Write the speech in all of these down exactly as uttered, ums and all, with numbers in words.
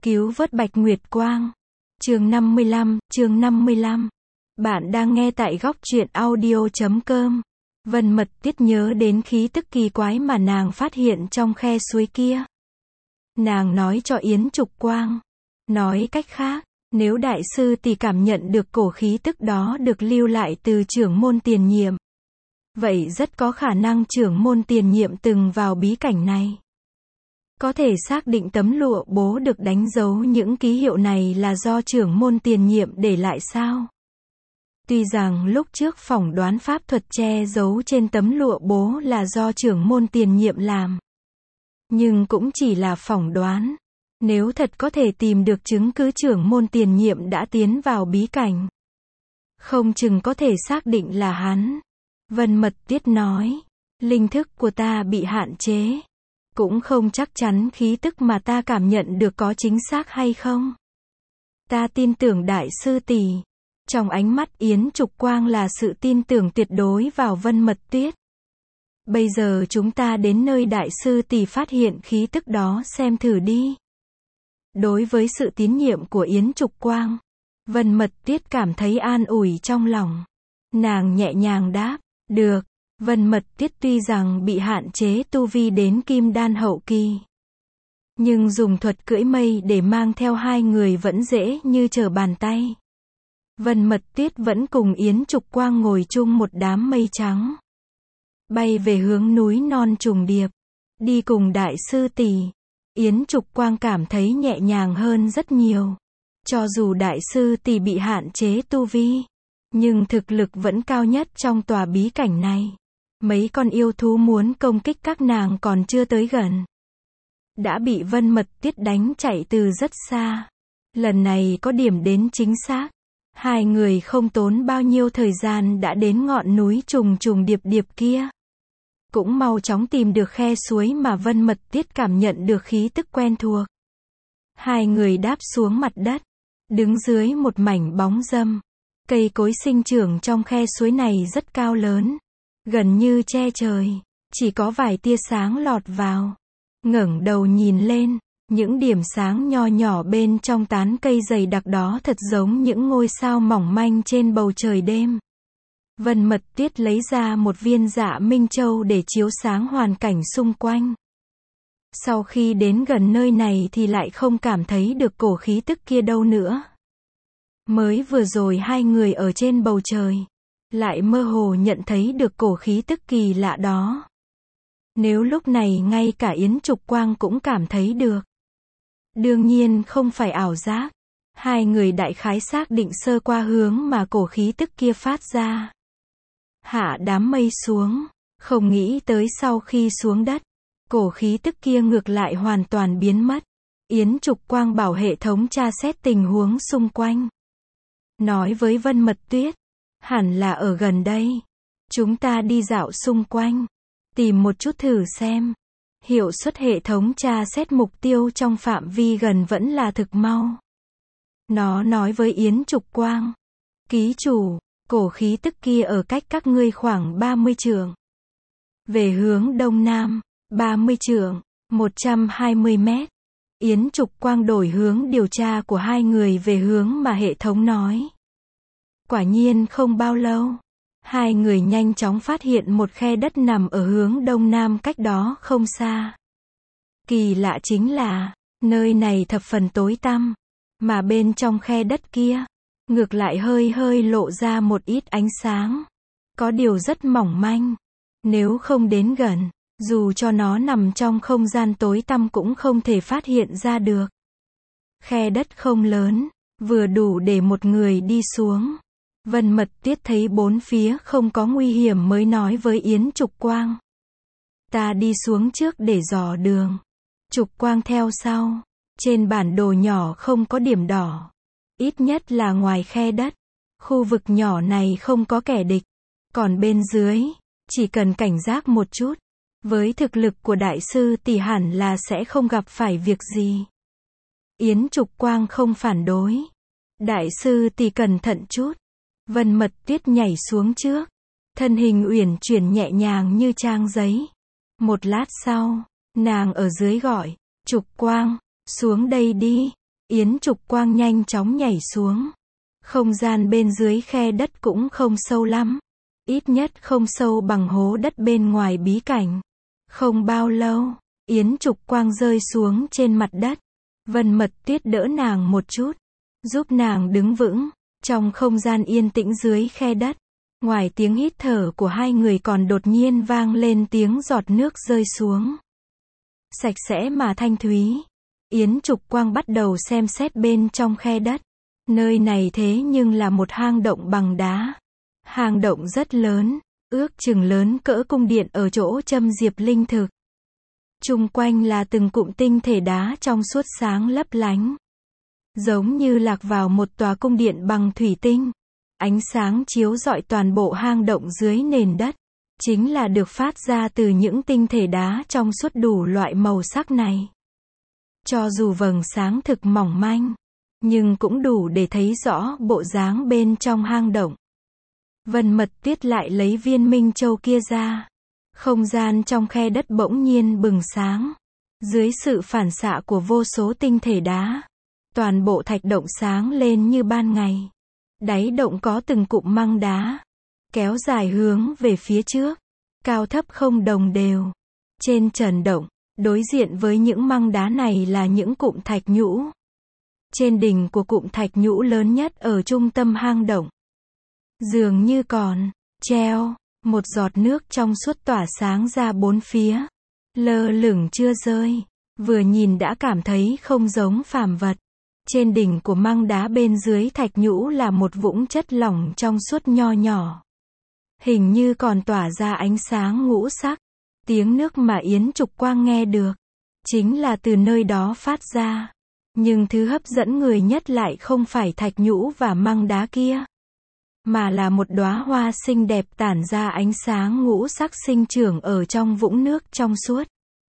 Cứu vớt Bạch Nguyệt Quang. Chương năm mươi lăm, chương năm mươi lăm. Bạn đang nghe tại góc truyện audio chấm com. Vân Mật Tiết nhớ đến khí tức kỳ quái mà nàng phát hiện trong khe suối kia. Nàng nói cho Yến Trục Quang. Nói cách khác, nếu đại sư tỷ cảm nhận được cổ khí tức đó được lưu lại từ trưởng môn tiền nhiệm, vậy rất có khả năng trưởng môn tiền nhiệm từng vào bí cảnh này. Có thể xác định tấm lụa bố được đánh dấu những ký hiệu này là do trưởng môn tiền nhiệm để lại sao? Tuy rằng lúc trước phỏng đoán pháp thuật che giấu trên tấm lụa bố là do trưởng môn tiền nhiệm làm, nhưng cũng chỉ là phỏng đoán. Nếu thật có thể tìm được chứng cứ trưởng môn tiền nhiệm đã tiến vào bí cảnh, không chừng có thể xác định là hắn. Vân Mật Tiết nói, linh thức của ta bị hạn chế. Cũng không chắc chắn khí tức mà ta cảm nhận được có chính xác hay không. Ta tin tưởng đại sư tỷ. Trong ánh mắt Yến Trục Quang là sự tin tưởng tuyệt đối vào Vân Mật Tiết. Bây giờ chúng ta đến nơi đại sư tỷ phát hiện khí tức đó xem thử đi. Đối với sự tín nhiệm của Yến Trục Quang, Vân Mật Tiết cảm thấy an ủi trong lòng. Nàng nhẹ nhàng đáp, được. Vân Mật Tiết tuy rằng bị hạn chế tu vi đến kim đan hậu kỳ, nhưng dùng thuật cưỡi mây để mang theo hai người vẫn dễ như trở bàn tay. Vân Mật Tiết vẫn cùng Yến Trục Quang ngồi chung một đám mây trắng, bay về hướng núi non trùng điệp. Đi cùng đại sư tỷ, Yến Trục Quang cảm thấy nhẹ nhàng hơn rất nhiều. Cho dù đại sư tỷ bị hạn chế tu vi, nhưng thực lực vẫn cao nhất trong tòa bí cảnh này. Mấy con yêu thú muốn công kích các nàng còn chưa tới gần, đã bị Vân Mật Tiết đánh chạy từ rất xa. Lần này có điểm đến chính xác. Hai người không tốn bao nhiêu thời gian đã đến ngọn núi trùng trùng điệp điệp kia. Cũng mau chóng tìm được khe suối mà Vân Mật Tiết cảm nhận được khí tức quen thuộc. Hai người đáp xuống mặt đất, đứng dưới một mảnh bóng râm. Cây cối sinh trưởng trong khe suối này rất cao lớn, gần như che trời, chỉ có vài tia sáng lọt vào. Ngẩng đầu nhìn lên, những điểm sáng nho nhỏ bên trong tán cây dày đặc đó thật giống những ngôi sao mỏng manh trên bầu trời đêm. Vân Mật Tiết lấy ra một viên Dạ Minh Châu để chiếu sáng hoàn cảnh xung quanh. Sau khi đến gần nơi này thì lại không cảm thấy được cổ khí tức kia đâu nữa. Mới vừa rồi hai người ở trên bầu trời, lại mơ hồ nhận thấy được cổ khí tức kỳ lạ đó. Nếu lúc này ngay cả Yến Trục Quang cũng cảm thấy được, đương nhiên không phải ảo giác. Hai người đại khái xác định sơ qua hướng mà cổ khí tức kia phát ra. Hạ đám mây xuống, không nghĩ tới sau khi xuống đất, cổ khí tức kia ngược lại hoàn toàn biến mất. Yến Trục Quang bảo hệ thống tra xét tình huống xung quanh, nói với Vân Mật Tiết, hẳn là ở gần đây. Chúng ta đi dạo xung quanh, tìm một chút thử xem. Hiệu suất hệ thống tra xét mục tiêu trong phạm vi gần vẫn là thực mau. Nó nói với Yến Trục Quang, ký chủ, cổ khí tức kia ở cách các ngươi khoảng ba mươi trượng. Về hướng đông nam, ba mươi trượng, một trăm hai mươi mét. Yến Trục Quang đổi hướng điều tra của hai người về hướng mà hệ thống nói. Quả nhiên không bao lâu, hai người nhanh chóng phát hiện một khe đất nằm ở hướng đông nam cách đó không xa. Kỳ lạ chính là, nơi này thập phần tối tăm, mà bên trong khe đất kia, ngược lại hơi hơi lộ ra một ít ánh sáng. Có điều rất mỏng manh. Nếu không đến gần, dù cho nó nằm trong không gian tối tăm cũng không thể phát hiện ra được. Khe đất không lớn, vừa đủ để một người đi xuống. Vân Mật Tiết thấy bốn phía không có nguy hiểm mới nói với Yến Trục Quang, ta đi xuống trước để dò đường. Trục Quang theo sau. Trên bản đồ nhỏ không có điểm đỏ, ít nhất là ngoài khe đất. Khu vực nhỏ này không có kẻ địch. Còn bên dưới, chỉ cần cảnh giác một chút. Với thực lực của đại sư tỷ hẳn là sẽ không gặp phải việc gì. Yến Trục Quang không phản đối. Đại sư tỷ cẩn thận chút. Vân Mật Tiết nhảy xuống trước, thân hình uyển chuyển nhẹ nhàng như trang giấy. Một lát sau, nàng ở dưới gọi, Trục Quang, xuống đây đi. Yến Trục Quang nhanh chóng nhảy xuống. Không gian bên dưới khe đất cũng không sâu lắm. Ít nhất không sâu bằng hố đất bên ngoài bí cảnh. Không bao lâu, Yến Trục Quang rơi xuống trên mặt đất. Vân Mật Tuyết đỡ nàng một chút, giúp nàng đứng vững. Trong không gian yên tĩnh dưới khe đất, ngoài tiếng hít thở của hai người còn đột nhiên vang lên tiếng giọt nước rơi xuống. Sạch sẽ mà thanh thúy. Yến Trục Quang bắt đầu xem xét bên trong khe đất. Nơi này thế nhưng là một hang động bằng đá. Hang động rất lớn, ước chừng lớn cỡ cung điện ở chỗ châm diệp linh thực. Chung quanh là từng cụm tinh thể đá trong suốt sáng lấp lánh. Giống như lạc vào một tòa cung điện bằng thủy tinh. Ánh sáng chiếu rọi toàn bộ hang động dưới nền đất. Chính là được phát ra từ những tinh thể đá trong suốt đủ loại màu sắc này. Cho dù vầng sáng thực mỏng manh, nhưng cũng đủ để thấy rõ bộ dáng bên trong hang động. Vân Mật Tuyết lại lấy viên minh châu kia ra. Không gian trong khe đất bỗng nhiên bừng sáng. Dưới sự phản xạ của vô số tinh thể đá, toàn bộ thạch động sáng lên như ban ngày. Đáy động có từng cụm măng đá, kéo dài hướng về phía trước, cao thấp không đồng đều. Trên trần động, đối diện với những măng đá này là những cụm thạch nhũ. Trên đỉnh của cụm thạch nhũ lớn nhất ở trung tâm hang động, dường như còn treo một giọt nước trong suốt tỏa sáng ra bốn phía, lơ lửng chưa rơi. Vừa nhìn đã cảm thấy không giống phàm vật. Trên đỉnh của măng đá bên dưới thạch nhũ là một vũng chất lỏng trong suốt nho nhỏ. Hình như còn tỏa ra ánh sáng ngũ sắc. Tiếng nước mà Yến Trục Quang nghe được, chính là từ nơi đó phát ra. Nhưng thứ hấp dẫn người nhất lại không phải thạch nhũ và măng đá kia, mà là một đóa hoa xinh đẹp tản ra ánh sáng ngũ sắc sinh trưởng ở trong vũng nước trong suốt.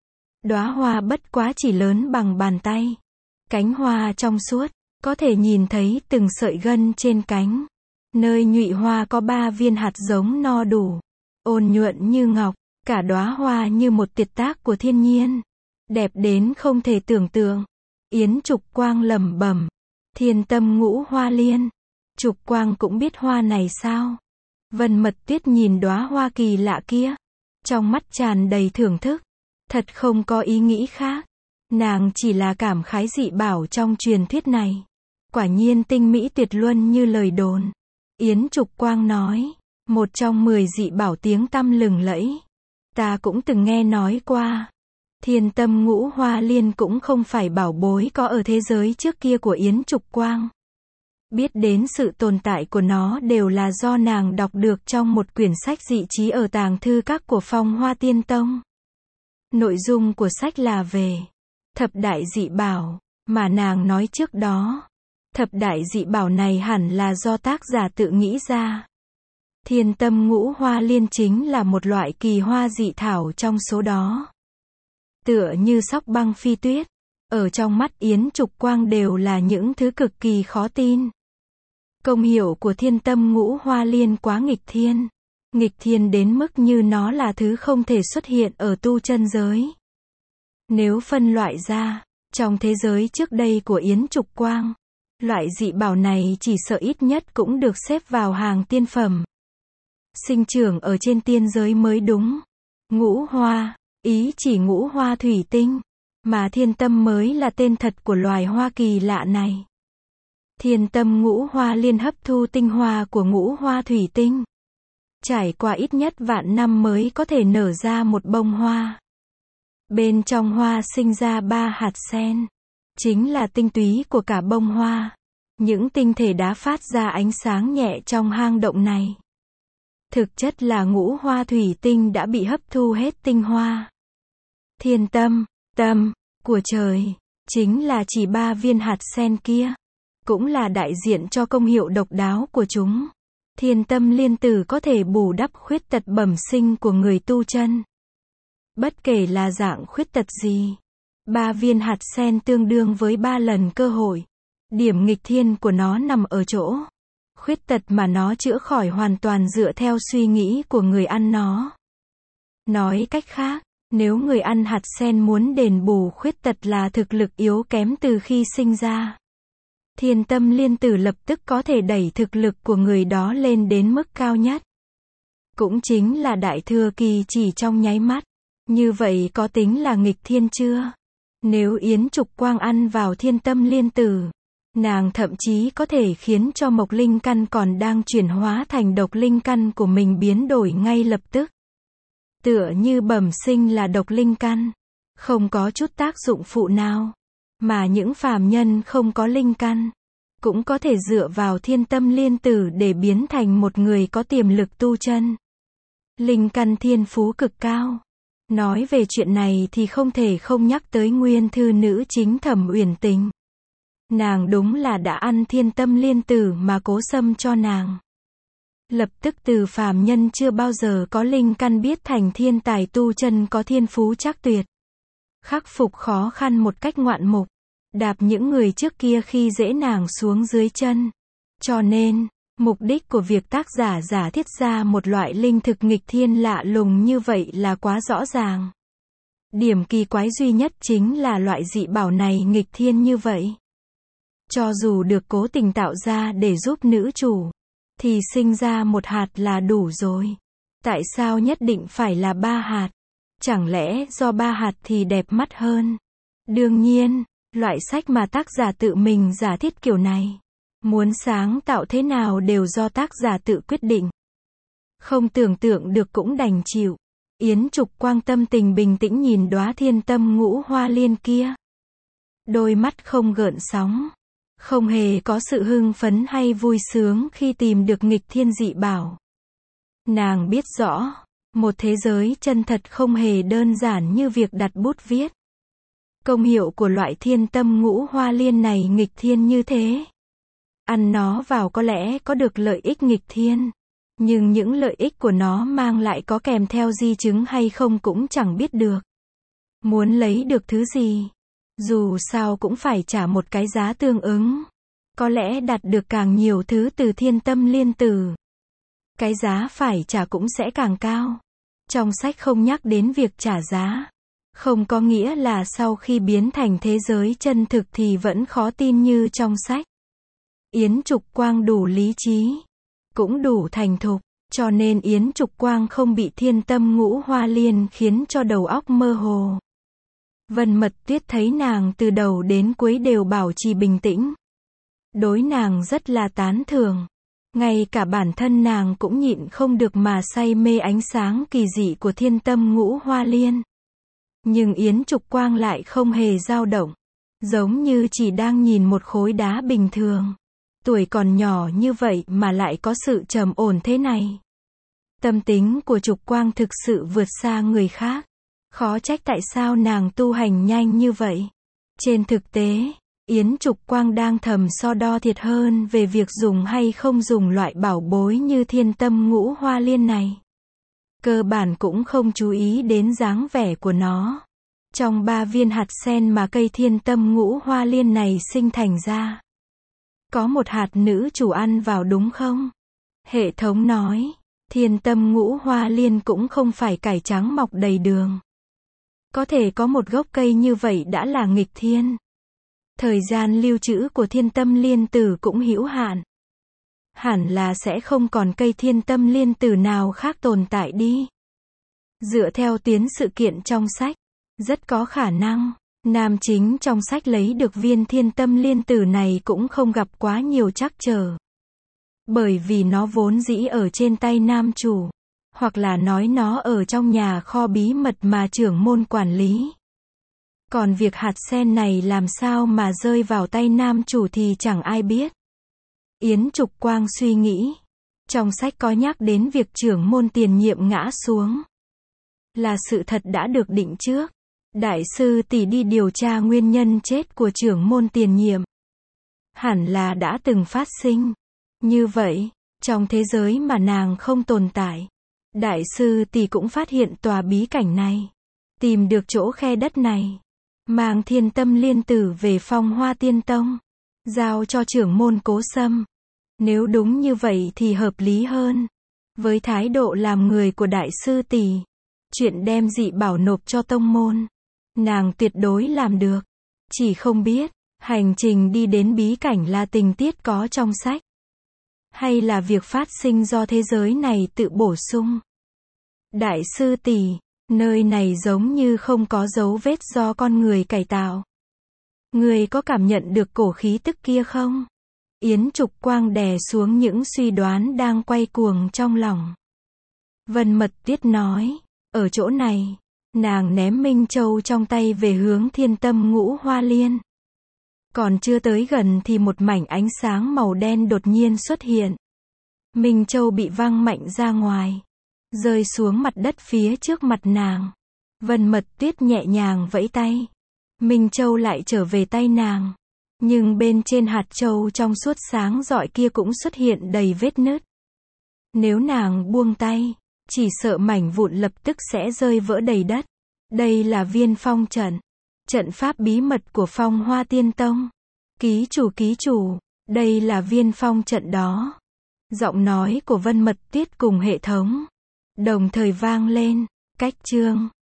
Đóa hoa bất quá chỉ lớn bằng bàn tay. Cánh hoa trong suốt, có thể nhìn thấy từng sợi gân trên cánh. Nơi nhụy hoa có ba viên hạt giống no đủ, ôn nhuận như ngọc, cả đóa hoa như một tuyệt tác của thiên nhiên, đẹp đến không thể tưởng tượng. Yến Trục Quang lẩm bẩm, Thiên Tâm Ngũ Hoa Liên. Trục Quang cũng biết hoa này sao? Vân Mật Tuyết nhìn đóa hoa kỳ lạ kia, trong mắt tràn đầy thưởng thức, thật không có ý nghĩ khác. Nàng chỉ là cảm khái dị bảo trong truyền thuyết này. Quả nhiên tinh mỹ tuyệt luân như lời đồn. Yến Trục Quang nói, một trong mười dị bảo tiếng tăm lừng lẫy. Ta cũng từng nghe nói qua. Thiên Tâm Ngũ Hoa Liên cũng không phải bảo bối có ở thế giới trước kia của Yến Trục Quang. Biết đến sự tồn tại của nó đều là do nàng đọc được trong một quyển sách dị trí ở tàng thư các của Phong Hoa Tiên Tông. Nội dung của sách là về thập đại dị bảo mà nàng nói trước đó. Thập đại dị bảo này hẳn là do tác giả tự nghĩ ra. Thiên Tâm Ngũ Hoa Liên chính là một loại kỳ hoa dị thảo trong số đó. Tựa như sóc băng phi tuyết, ở trong mắt Yến Trục Quang đều là những thứ cực kỳ khó tin. Công hiệu của Thiên Tâm Ngũ Hoa Liên quá nghịch thiên. Nghịch thiên đến mức như nó là thứ không thể xuất hiện ở tu chân giới. Nếu phân loại ra, trong thế giới trước đây của Yến Trục Quang, loại dị bảo này chỉ sợ ít nhất cũng được xếp vào hàng tiên phẩm. Sinh trưởng ở trên tiên giới mới đúng. Ngũ hoa, ý chỉ ngũ hoa thủy tinh, mà thiên tâm mới là tên thật của loài hoa kỳ lạ này. Thiên Tâm Ngũ Hoa Liên hấp thu tinh hoa của ngũ hoa thủy tinh. Trải qua ít nhất vạn năm mới có thể nở ra một bông hoa. Bên trong hoa sinh ra ba hạt sen, chính là tinh túy của cả bông hoa. Những tinh thể đá phát ra ánh sáng nhẹ trong hang động này. Thực chất là ngũ hoa thủy tinh đã bị hấp thu hết tinh hoa. Thiên tâm, tâm, của trời, chính là chỉ ba viên hạt sen kia. Cũng là đại diện cho công hiệu độc đáo của chúng. Thiên Tâm Liên Tử có thể bù đắp khuyết tật bẩm sinh của người tu chân. Bất kể là dạng khuyết tật gì, ba viên hạt sen tương đương với ba lần cơ hội. Điểm nghịch thiên của nó nằm ở chỗ, khuyết tật mà nó chữa khỏi hoàn toàn dựa theo suy nghĩ của người ăn nó. Nói cách khác, Nếu người ăn hạt sen muốn đền bù khuyết tật là thực lực yếu kém từ khi sinh ra, Thiên Tâm Liên Tử lập tức có thể đẩy thực lực của người đó lên đến mức cao nhất. Cũng chính là đại thừa kỳ chỉ trong nháy mắt. Như vậy có tính là nghịch thiên chưa? Nếu Yến Trục Quang ăn vào Thiên Tâm Liên Tử, nàng thậm chí có thể khiến cho mộc linh căn còn đang chuyển hóa thành độc linh căn của mình biến đổi ngay lập tức. Tựa như bẩm sinh là độc linh căn, không có chút tác dụng phụ nào. Mà những phàm nhân không có linh căn, cũng có thể dựa vào Thiên Tâm Liên Tử để biến thành một người có tiềm lực tu chân. Linh căn thiên phú cực cao. Nói về chuyện này thì không thể không nhắc tới nguyên thư nữ chính Thẩm Uyển Tình. Nàng đúng là đã ăn Thiên Tâm Liên Tử mà Cố Sâm cho nàng. Lập tức từ phàm nhân chưa bao giờ có linh căn biết thành thiên tài tu chân có thiên phú chắc tuyệt. Khắc phục khó khăn một cách ngoạn mục. Đạp những người trước kia khi dễ nàng xuống dưới chân. Cho nên, mục đích của việc tác giả giả thiết ra một loại linh thực nghịch thiên lạ lùng như vậy là quá rõ ràng. Điểm kỳ quái duy nhất chính là loại dị bảo này nghịch thiên như vậy. Cho dù được cố tình tạo ra để giúp nữ chủ, thì sinh ra một hạt là đủ rồi. Tại sao nhất định phải là ba hạt? Chẳng lẽ do ba hạt thì đẹp mắt hơn? Đương nhiên, loại sách mà tác giả tự mình giả thiết kiểu này, muốn sáng tạo thế nào đều do tác giả tự quyết định. Không tưởng tượng được cũng đành chịu. Yến Trục Quang tâm tình bình tĩnh nhìn đóa Thiên Tâm Ngũ Hoa Liên kia. Đôi mắt không gợn sóng. Không hề có sự hưng phấn hay vui sướng khi tìm được nghịch thiên dị bảo. Nàng biết rõ, một thế giới chân thật không hề đơn giản như việc đặt bút viết. Công hiệu của loại Thiên Tâm Ngũ Hoa Liên này nghịch thiên như thế. Ăn nó vào có lẽ có được lợi ích nghịch thiên. Nhưng những lợi ích của nó mang lại có kèm theo di chứng hay không cũng chẳng biết được. Muốn lấy được thứ gì, dù sao cũng phải trả một cái giá tương ứng. Có lẽ đạt được càng nhiều thứ từ Thiên Tâm Liên Tử, cái giá phải trả cũng sẽ càng cao. Trong sách không nhắc đến việc trả giá. Không có nghĩa là sau khi biến thành thế giới chân thực thì vẫn khó tin như trong sách. Yến Trục Quang đủ lý trí, cũng đủ thành thục, cho nên Yến Trục Quang không bị Thiên Tâm Ngũ Hoa Liên khiến cho đầu óc mơ hồ. Vân Mật Tuyết thấy nàng từ đầu đến cuối đều bảo trì bình tĩnh. Đối nàng rất là tán thưởng. Ngay cả bản thân nàng cũng nhịn không được mà say mê ánh sáng kỳ dị của Thiên Tâm Ngũ Hoa Liên. Nhưng Yến Trục Quang lại không hề dao động, giống như chỉ đang nhìn một khối đá bình thường. Tuổi còn nhỏ như vậy mà lại có sự trầm ổn thế này. Tâm tính của Trục Quang thực sự vượt xa người khác. Khó trách tại sao nàng tu hành nhanh như vậy. Trên thực tế, Yến Trục Quang đang thầm so đo thiệt hơn về việc dùng hay không dùng loại bảo bối như Thiên Tâm Ngũ Hoa Liên này. Cơ bản cũng không chú ý đến dáng vẻ của nó. Trong ba viên hạt sen mà cây Thiên Tâm Ngũ Hoa Liên này sinh thành ra, có một hạt nữ chủ ăn vào đúng không? Hệ thống nói, Thiên Tâm Ngũ Hoa Liên cũng không phải cải trắng mọc đầy đường. Có thể có một gốc cây như vậy đã là nghịch thiên. Thời gian lưu trữ của Thiên Tâm Liên Tử cũng hữu hạn. Hẳn là sẽ không còn cây Thiên Tâm Liên Tử nào khác tồn tại đi. Dựa theo tuyến sự kiện trong sách, rất có khả năng, nam chính trong sách lấy được viên Thiên Tâm Liên Tử này cũng không gặp quá nhiều trắc trở. Bởi vì nó vốn dĩ ở trên tay nam chủ. Hoặc là nói nó ở trong nhà kho bí mật mà trưởng môn quản lý. Còn việc hạt sen này làm sao mà rơi vào tay nam chủ thì chẳng ai biết. Yến Trục Quang suy nghĩ. Trong sách có nhắc đến việc trưởng môn tiền nhiệm ngã xuống. Là sự thật đã được định trước. Đại sư tỷ đi điều tra nguyên nhân chết của trưởng môn tiền nhiệm. Hẳn là đã từng phát sinh. Như vậy, trong thế giới mà nàng không tồn tại, đại sư tỷ cũng phát hiện tòa bí cảnh này. Tìm được chỗ khe đất này. Mang Thiên Tâm Liên Tử về Phong Hoa Tiên Tông. Giao cho trưởng môn Cố Sâm. Nếu đúng như vậy thì hợp lý hơn. Với thái độ làm người của đại sư tỷ, Chuyện đem dị bảo nộp cho tông môn, nàng tuyệt đối làm được. Chỉ không biết, hành trình đi đến bí cảnh là tình tiết có trong sách, hay là việc phát sinh do thế giới này tự bổ sung. Đại sư tỷ, nơi này giống như không có dấu vết do con người cải tạo. Người có cảm nhận được cổ khí tức kia không? Yến Trục Quang đè xuống những suy đoán đang quay cuồng trong lòng. Vân Mật Tiết nói, ở chỗ này, nàng ném Minh Châu trong tay về hướng Thiên Tâm Ngũ Hoa Liên. Còn chưa tới gần thì một mảnh ánh sáng màu đen đột nhiên xuất hiện. Minh Châu bị văng mạnh ra ngoài, rơi xuống mặt đất phía trước mặt nàng. Vân Mật Tuyết nhẹ nhàng vẫy tay. Minh Châu lại trở về tay nàng. Nhưng bên trên hạt châu trong suốt sáng rọi kia cũng xuất hiện đầy vết nứt. Nếu nàng buông tay, chỉ sợ mảnh vụn lập tức sẽ rơi vỡ đầy đất. Đây là viên phong trận. Trận pháp bí mật của Phong Hoa Tiên Tông. Ký chủ ký chủ, đây là viên phong trận đó. Giọng nói của Vân Mật Tiết cùng hệ thống đồng thời vang lên. Cách chương